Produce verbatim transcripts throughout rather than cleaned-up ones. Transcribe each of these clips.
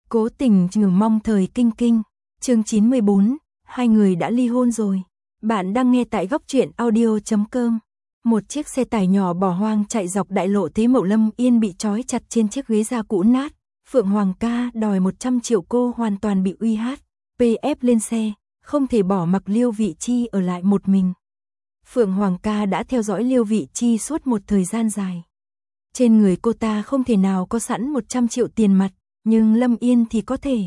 Cố tình nhử mong thời kinh kinh. Chương chín mươi bốn, hai người đã ly hôn rồi. Bạn đang nghe tại góc truyện audio chấm com. Một chiếc xe tải nhỏ bỏ hoang chạy dọc đại lộ Thế Mậu Lâm Yên bị trói chặt trên chiếc ghế da cũ nát. Phượng Hoàng ca đòi một trăm triệu, cô hoàn toàn bị uy hiếp ép lên xe, không thể bỏ mặc Liêu Vị Chi ở lại một mình. Phượng Hoàng ca đã theo dõi Liêu Vị Chi suốt một thời gian dài. Trên người cô ta không thể nào có sẵn một trăm triệu tiền mặt, nhưng Lâm Yên thì có thể.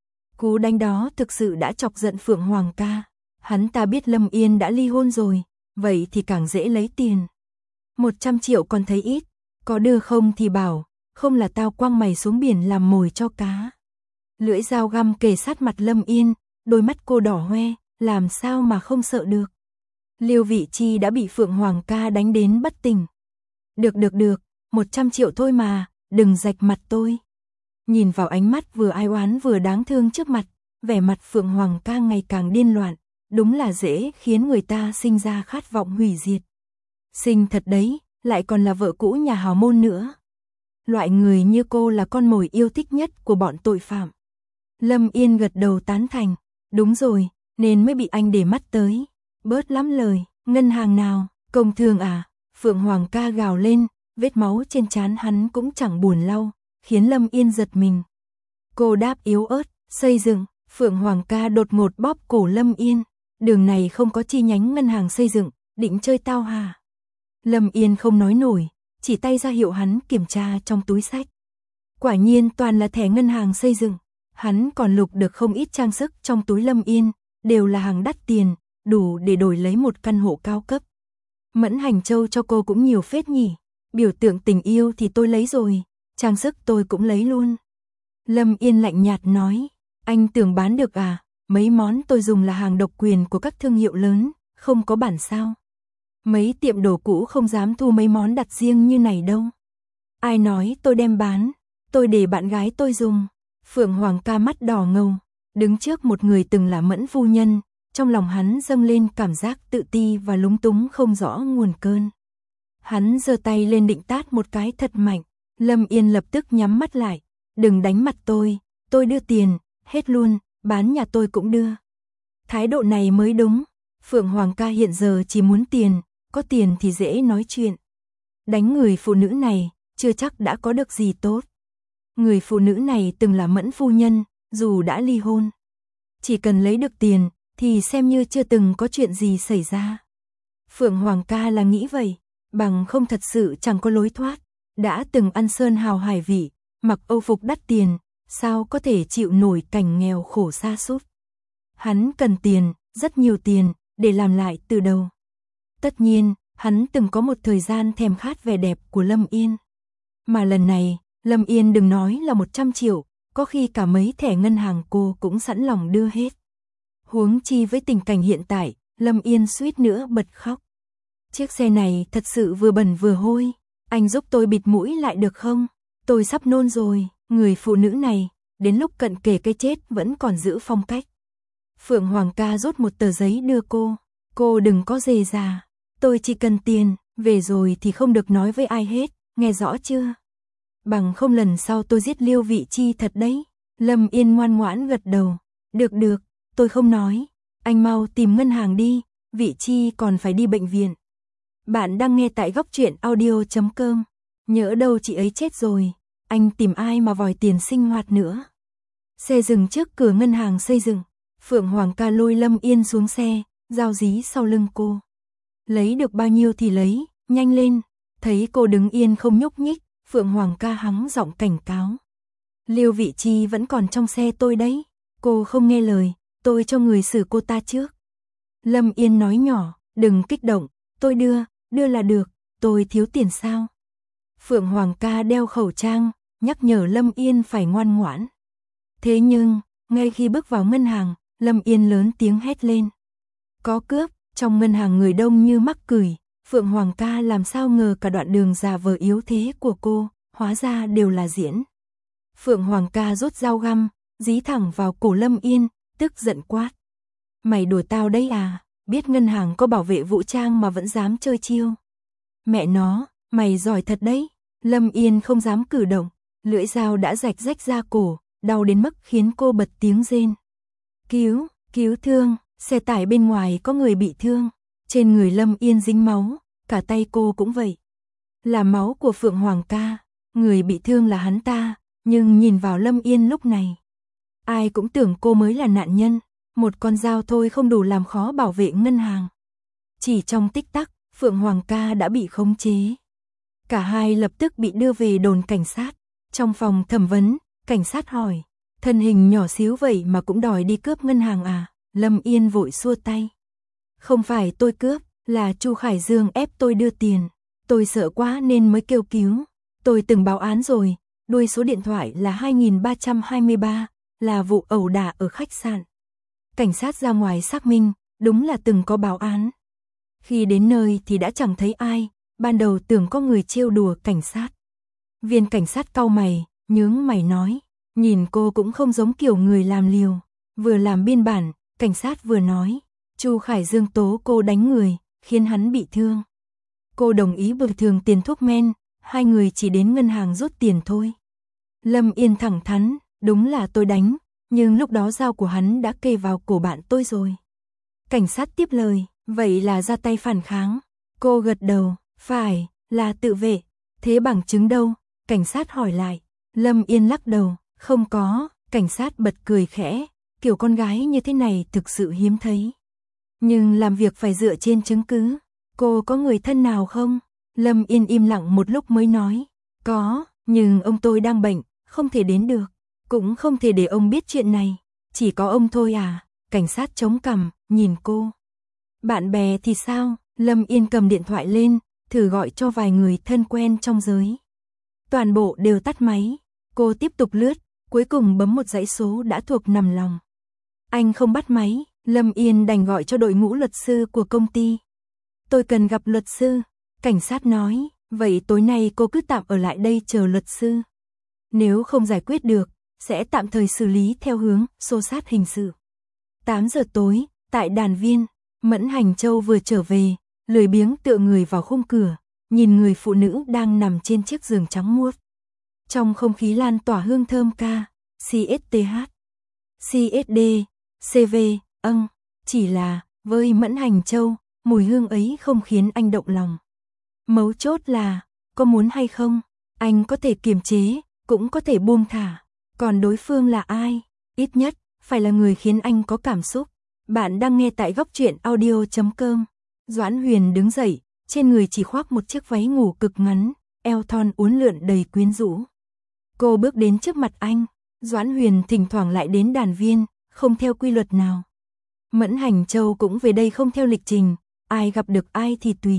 Cú đánh đó thực sự đã chọc giận Phượng Hoàng ca. Hắn ta biết Lâm Yên đã ly hôn rồi, vậy thì càng dễ lấy tiền. một trăm triệu còn thấy ít, có đưa không thì bảo, không là tao quăng mày xuống biển làm mồi cho cá. Lưỡi dao găm kề sát mặt Lâm Yên, đôi mắt cô đỏ hoe, làm sao mà không sợ được. Liêu Vị Chi đã bị Phượng Hoàng ca đánh đến bất tỉnh. Được được được, một trăm triệu thôi mà, đừng rạch mặt tôi. Nhìn vào ánh mắt vừa ai oán vừa đáng thương trước mặt, vẻ mặt Phượng Hoàng ca ngày càng điên loạn, đúng là dễ khiến người ta sinh ra khát vọng hủy diệt. Xinh thật đấy, lại còn là vợ cũ nhà hào môn nữa. Loại người như cô là con mồi yêu thích nhất của bọn tội phạm. Lâm Yên gật đầu tán thành, đúng rồi, nên mới bị anh để mắt tới. Bớt lắm lời, ngân hàng nào, công thương à? Phượng Hoàng ca gào lên, vết máu trên trán hắn cũng chẳng buồn lau, khiến Lâm Yên giật mình. Cô đáp yếu ớt, xây dựng. Phượng Hoàng ca đột ngột bóp cổ Lâm Yên, đường này không có chi nhánh ngân hàng xây dựng, định chơi tao hà? Lâm Yên không nói nổi, chỉ tay ra hiệu hắn kiểm tra trong túi sách. Quả nhiên toàn là thẻ ngân hàng xây dựng, hắn còn lục được không ít trang sức trong túi Lâm Yên, đều là hàng đắt tiền, đủ để đổi lấy một căn hộ cao cấp. Mẫn Hành Châu cho cô cũng nhiều phết nhỉ, biểu tượng tình yêu thì tôi lấy rồi, trang sức tôi cũng lấy luôn. Lâm Yên lạnh nhạt nói, anh tưởng bán được à, mấy món tôi dùng là hàng độc quyền của các thương hiệu lớn, không có bản sao. Mấy tiệm đồ cũ không dám thu mấy món đặt riêng như này đâu. Ai nói tôi đem bán, tôi để bạn gái tôi dùng. Phượng Hoàng ca mắt đỏ ngầu, đứng trước một người từng là Mẫn phu nhân, trong lòng hắn dâng lên cảm giác tự ti và lúng túng không rõ nguồn cơn. Hắn giơ tay lên định tát một cái thật mạnh, Lâm Yên lập tức nhắm mắt lại, đừng đánh mặt tôi, tôi đưa tiền, hết luôn, bán nhà tôi cũng đưa. Thái độ này mới đúng, Phượng Hoàng ca hiện giờ chỉ muốn tiền, có tiền thì dễ nói chuyện. Đánh người phụ nữ này, chưa chắc đã có được gì tốt. Người phụ nữ này từng là Mẫn phu nhân, dù đã ly hôn. Chỉ cần lấy được tiền, thì xem như chưa từng có chuyện gì xảy ra. Phượng Hoàng ca là nghĩ vậy, bằng không thật sự chẳng có lối thoát. Đã từng ăn sơn hào hải vị, mặc âu phục đắt tiền, sao có thể chịu nổi cảnh nghèo khổ sa sút. Hắn cần tiền, rất nhiều tiền, để làm lại từ đầu. Tất nhiên, hắn từng có một thời gian thèm khát vẻ đẹp của Lâm Yên. Mà lần này, Lâm Yên đừng nói là một trăm triệu, có khi cả mấy thẻ ngân hàng cô cũng sẵn lòng đưa hết. Huống chi với tình cảnh hiện tại, Lâm Yên suýt nữa bật khóc. Chiếc xe này thật sự vừa bẩn vừa hôi, anh giúp tôi bịt mũi lại được không? Tôi sắp nôn rồi, người phụ nữ này, đến lúc cận kề cái chết vẫn còn giữ phong cách. Phượng Hoàng ca rút một tờ giấy đưa cô, cô đừng có dề già, tôi chỉ cần tiền, về rồi thì không được nói với ai hết, nghe rõ chưa? Bằng không lần sau tôi giết Liêu Vị Chi thật đấy. Lâm Yên ngoan ngoãn gật đầu, được được, tôi không nói, anh mau tìm ngân hàng đi, Vị Chi còn phải đi bệnh viện. Bạn đang nghe tại góc truyện audio chấm com. Nhỡ đâu chị ấy chết rồi, anh tìm ai mà vòi tiền sinh hoạt nữa. Xe dừng trước cửa ngân hàng xây dựng, Phượng Hoàng ca lôi Lâm Yên xuống xe, giao dí sau lưng cô. Lấy được bao nhiêu thì lấy, nhanh lên. Thấy cô đứng yên không nhúc nhích, Phượng Hoàng ca hắng giọng cảnh cáo. Liêu Vị Chi vẫn còn trong xe tôi đấy, cô không nghe lời, tôi cho người xử cô ta trước. Lâm Yên nói nhỏ, đừng kích động, tôi đưa, đưa là được, tôi thiếu tiền sao? Phượng Hoàng ca đeo khẩu trang, nhắc nhở Lâm Yên phải ngoan ngoãn. Thế nhưng, ngay khi bước vào ngân hàng, Lâm Yên lớn tiếng hét lên. Có cướp, trong ngân hàng người đông như mắc cười, Phượng Hoàng ca làm sao ngờ cả đoạn đường giả vờ yếu thế của cô, hóa ra đều là diễn. Phượng Hoàng ca rút dao găm, dí thẳng vào cổ Lâm Yên, tức giận quát. Mày đùa tao đấy à, biết ngân hàng có bảo vệ vũ trang mà vẫn dám chơi chiêu. Mẹ nó, mày giỏi thật đấy. Lâm Yên không dám cử động, lưỡi dao đã rạch rách ra cổ, đau đến mức khiến cô bật tiếng rên. Cứu, cứu thương, xe tải bên ngoài có người bị thương. Trên người Lâm Yên dính máu, cả tay cô cũng vậy. Là máu của Phượng Hoàng ca, người bị thương là hắn ta, nhưng nhìn vào Lâm Yên lúc này. Ai cũng tưởng cô mới là nạn nhân, một con dao thôi không đủ làm khó bảo vệ ngân hàng. Chỉ trong tích tắc, Phượng Hoàng ca đã bị khống chế. Cả hai lập tức bị đưa về đồn cảnh sát. Trong phòng thẩm vấn, cảnh sát hỏi, thân hình nhỏ xíu vậy mà cũng đòi đi cướp ngân hàng à? Lâm Yên vội xua tay. Không phải tôi cướp, là Chu Khải Dương ép tôi đưa tiền. Tôi sợ quá nên mới kêu cứu. Tôi từng báo án rồi, đuôi số điện thoại là hai nghìn ba trăm hai mươi ba, là vụ ẩu đả ở khách sạn. Cảnh sát ra ngoài xác minh, đúng là từng có báo án. Khi đến nơi thì đã chẳng thấy ai, ban đầu tưởng có người trêu đùa cảnh sát. Viên cảnh sát cau mày, nhướng mày nói, nhìn cô cũng không giống kiểu người làm liều. Vừa làm biên bản, cảnh sát vừa nói, Chu Khải Dương tố cô đánh người, khiến hắn bị thương. Cô đồng ý bồi thường tiền thuốc men, hai người chỉ đến ngân hàng rút tiền thôi. Lâm Yên thẳng thắn, đúng là tôi đánh, nhưng lúc đó dao của hắn đã kề vào cổ bạn tôi rồi. Cảnh sát tiếp lời, vậy là ra tay phản kháng. Cô gật đầu, phải, là tự vệ. Thế bằng chứng đâu? Cảnh sát hỏi lại. Lâm Yên lắc đầu, không có. Cảnh sát bật cười khẽ, kiểu con gái như thế này thực sự hiếm thấy. Nhưng làm việc phải dựa trên chứng cứ. Cô có người thân nào không? Lâm Yên im lặng một lúc mới nói, có, nhưng ông tôi đang bệnh, không thể đến được. Cũng không thể để ông biết chuyện này. Chỉ có ông thôi à? Cảnh sát chống cằm, nhìn cô. Bạn bè thì sao? Lâm Yên cầm điện thoại lên, thử gọi cho vài người thân quen trong giới. Toàn bộ đều tắt máy. Cô tiếp tục lướt, cuối cùng bấm một dãy số đã thuộc nằm lòng. Anh không bắt máy, Lâm Yên đành gọi cho đội ngũ luật sư của công ty. Tôi cần gặp luật sư. Cảnh sát nói, vậy tối nay cô cứ tạm ở lại đây chờ luật sư. Nếu không giải quyết được, sẽ tạm thời xử lý theo hướng xô xát hình sự. tám giờ tối, tại đàn viên, Mẫn Hành Châu vừa trở về, lười biếng tựa người vào khung cửa, nhìn người phụ nữ đang nằm trên chiếc giường trắng muốt. Trong không khí lan tỏa hương thơm ca, xê ét tê hát, xê ét đê, xê vê, âng, chỉ là, với Mẫn Hành Châu, mùi hương ấy không khiến anh động lòng. Mấu chốt là, có muốn hay không, anh có thể kiềm chế, cũng có thể buông thả. Còn đối phương là ai? Ít nhất, phải là người khiến anh có cảm xúc. Bạn đang nghe tại góc truyện audio chấm com. Doãn Huyền đứng dậy, trên người chỉ khoác một chiếc váy ngủ cực ngắn, eo thon uốn lượn đầy quyến rũ. Cô bước đến trước mặt anh. Doãn Huyền thỉnh thoảng lại đến đàn viên, không theo quy luật nào. Mẫn Hành Châu cũng về đây không theo lịch trình, ai gặp được ai thì tùy.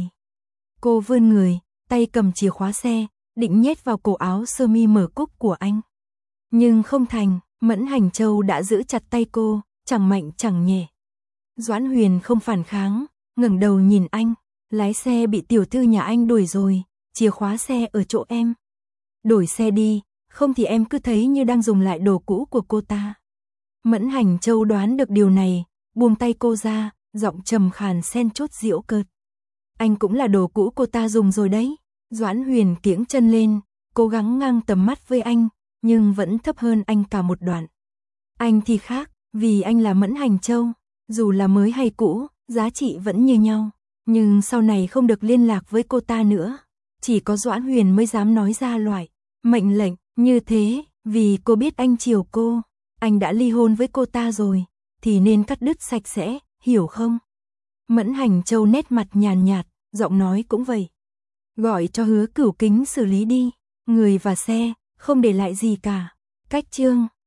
Cô vươn người, tay cầm chìa khóa xe, định nhét vào cổ áo sơ mi mở cúc của anh. Nhưng không thành, Mẫn Hành Châu đã giữ chặt tay cô, chẳng mạnh chẳng nhẹ. Doãn Huyền không phản kháng, ngẩng đầu nhìn anh, lái xe bị tiểu thư nhà anh đuổi rồi, chìa khóa xe ở chỗ em. Đổi xe đi, không thì em cứ thấy như đang dùng lại đồ cũ của cô ta. Mẫn Hành Châu đoán được điều này, buông tay cô ra, giọng trầm khàn xen chút giễu cợt. Anh cũng là đồ cũ cô ta dùng rồi đấy. Doãn Huyền kiễng chân lên, cố gắng ngang tầm mắt với anh, nhưng vẫn thấp hơn anh cả một đoạn. Anh thì khác, vì anh là Mẫn Hành Châu, dù là mới hay cũ, giá trị vẫn như nhau. Nhưng sau này không được liên lạc với cô ta nữa. Chỉ có Doãn Huyền mới dám nói ra loại mệnh lệnh như thế, vì cô biết anh chiều cô. Anh đã ly hôn với cô ta rồi, thì nên cắt đứt sạch sẽ, hiểu không? Mẫn Hành Châu nét mặt nhàn nhạt, giọng nói cũng vậy. Gọi cho Hứa Cửu Kính xử lý đi, người và xe, không để lại gì cả. Cách chương